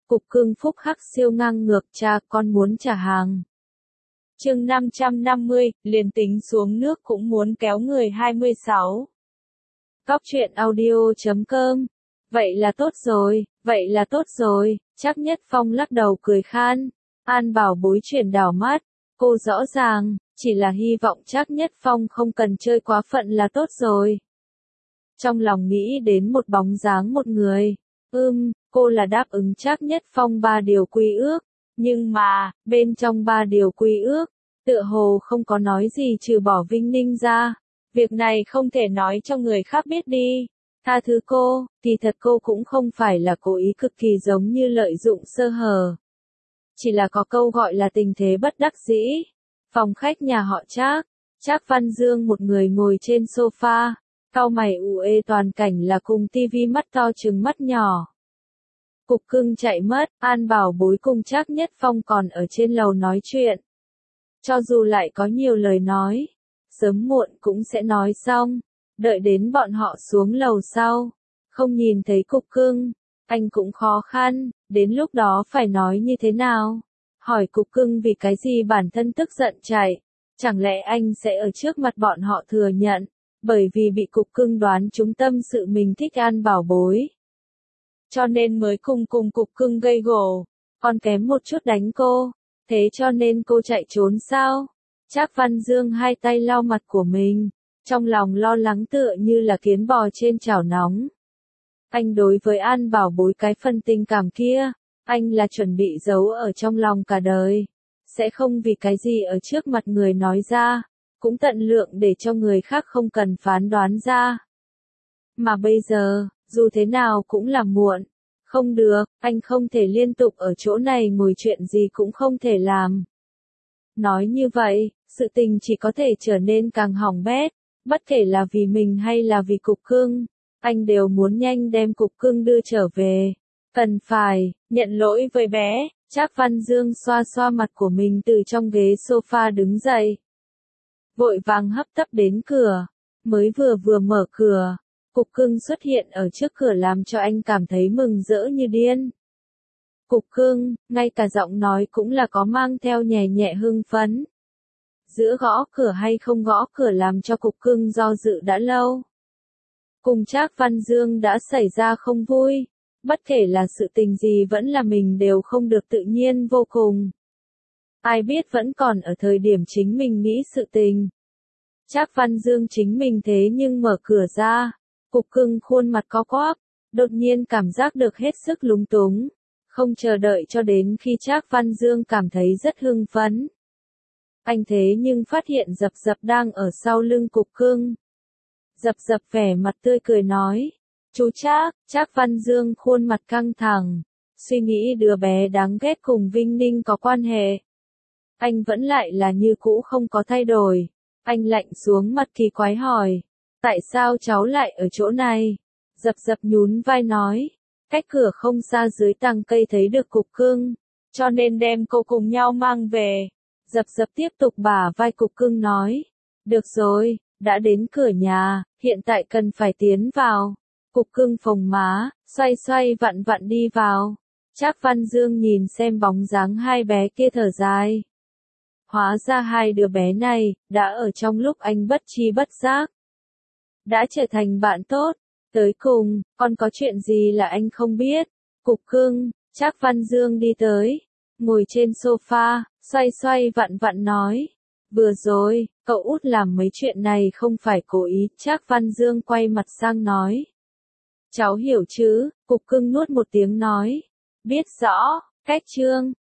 Cục cưng phúc hắc siêu ngang ngược, cha con muốn trả hàng. Chương 550, liền tính xuống nước cũng muốn kéo người 26. Góc truyện audio.com. Vậy là tốt rồi, Trác Nhất Phong lắc đầu cười khan. An Bảo Bối chuyển đảo mắt, cô rõ ràng, chỉ là hy vọng Trác Nhất Phong không cần chơi quá phận là tốt rồi. Trong lòng nghĩ đến một bóng dáng một người, cô là đáp ứng Trác Nhất Phong 3 điều quy ước, nhưng mà, bên trong 3 điều quy ước, tựa hồ không có nói gì trừ bỏ Vinh Ninh ra. Việc này không thể nói cho người khác biết đi. Tha thứ cô, kỳ thật cô cũng không phải là cố ý cực kỳ giống như lợi dụng sơ hở. Chỉ là có câu gọi là tình thế bất đắc dĩ. Phòng khách nhà họ Trác, Trác Văn Dương một người ngồi trên sofa, cau mày ù ê, toàn cảnh là cùng tivi mắt to trừng mắt nhỏ. Cục cưng chạy mất, An Bảo Bối cùng Trác Nhất Phong còn ở trên lầu nói chuyện. Cho dù lại có nhiều lời nói, sớm muộn cũng sẽ nói xong. Đợi đến bọn họ xuống lầu sau, không nhìn thấy cục cưng, anh cũng khó khăn, đến lúc đó phải nói như thế nào? Hỏi cục cưng vì cái gì bản thân tức giận chạy, chẳng lẽ anh sẽ ở trước mặt bọn họ thừa nhận, bởi vì bị cục cưng đoán trúng tâm sự mình thích An Bảo Bối. Cho nên mới cùng cục cưng gây gổ, còn kém một chút đánh cô, thế cho nên cô chạy trốn sao? Trác Văn Dương hai tay lau mặt của mình, trong lòng lo lắng tựa như là kiến bò trên chảo nóng. Anh đối với An Bảo Bối cái phần tình cảm kia, anh là chuẩn bị giấu ở trong lòng cả đời, sẽ không vì cái gì ở trước mặt người nói ra, cũng tận lượng để cho người khác không cần phán đoán ra. Mà bây giờ, dù thế nào cũng là muộn. Không được, anh không thể liên tục ở chỗ này ngồi, chuyện gì cũng không thể làm. Nói như vậy, sự tình chỉ có thể trở nên càng hỏng bét, bất kể là vì mình hay là vì cục cưng, anh đều muốn nhanh đem cục cưng đưa trở về. Cần phải, nhận lỗi với bé, Trác Văn Dương xoa xoa mặt của mình từ trong ghế sofa đứng dậy. Vội vàng hấp tấp đến cửa, mới vừa mở cửa. Cục cưng xuất hiện ở trước cửa làm cho anh cảm thấy mừng rỡ như điên. Cục cưng, ngay cả giọng nói cũng là có mang theo nhẹ nhẹ hưng phấn. Giữa gõ cửa hay không gõ cửa làm cho cục cưng do dự đã lâu. Cùng Trác Văn Dương đã xảy ra không vui, bất kể là sự tình gì vẫn là mình đều không được tự nhiên vô cùng. Ai biết vẫn còn ở thời điểm chính mình nghĩ sự tình. Trác Văn Dương chính mình thế nhưng mở cửa ra. Cục cưng khuôn mặt co quắp, đột nhiên cảm giác được hết sức lúng túng, không chờ đợi cho đến khi Trác Văn Dương cảm thấy rất hưng phấn. Anh thế nhưng phát hiện Dập Dập đang ở sau lưng cục cưng. Dập Dập vẻ mặt tươi cười nói, chú Trác. Trác Văn Dương khuôn mặt căng thẳng, suy nghĩ đứa bé đáng ghét cùng Vinh Ninh có quan hệ. Anh vẫn lại là như cũ không có thay đổi, anh lạnh xuống mặt kỳ quái hỏi. Tại sao cháu lại ở chỗ này? Dập Dập nhún vai nói, cách cửa không xa dưới tàng cây thấy được cục cưng, cho nên đem cô cùng nhau mang về. Dập Dập tiếp tục bả vai cục cưng nói, được rồi, đã đến cửa nhà, hiện tại cần phải tiến vào. Cục cưng phồng má, xoay xoay vặn vặn đi vào. Trác Văn Dương nhìn xem bóng dáng hai bé kia thở dài. Hóa ra hai đứa bé này, đã ở trong lúc anh bất tri bất giác đã trở thành bạn tốt. Tới cùng, còn có chuyện gì là anh không biết? Cục cưng, Trác Văn Dương đi tới, ngồi trên sofa, xoay xoay vặn vặn nói. Vừa rồi, cậu út làm mấy chuyện này không phải cố ý. Trác Văn Dương quay mặt sang nói. Cháu hiểu chứ? Cục cưng nuốt một tiếng nói. Biết rõ, cách chương.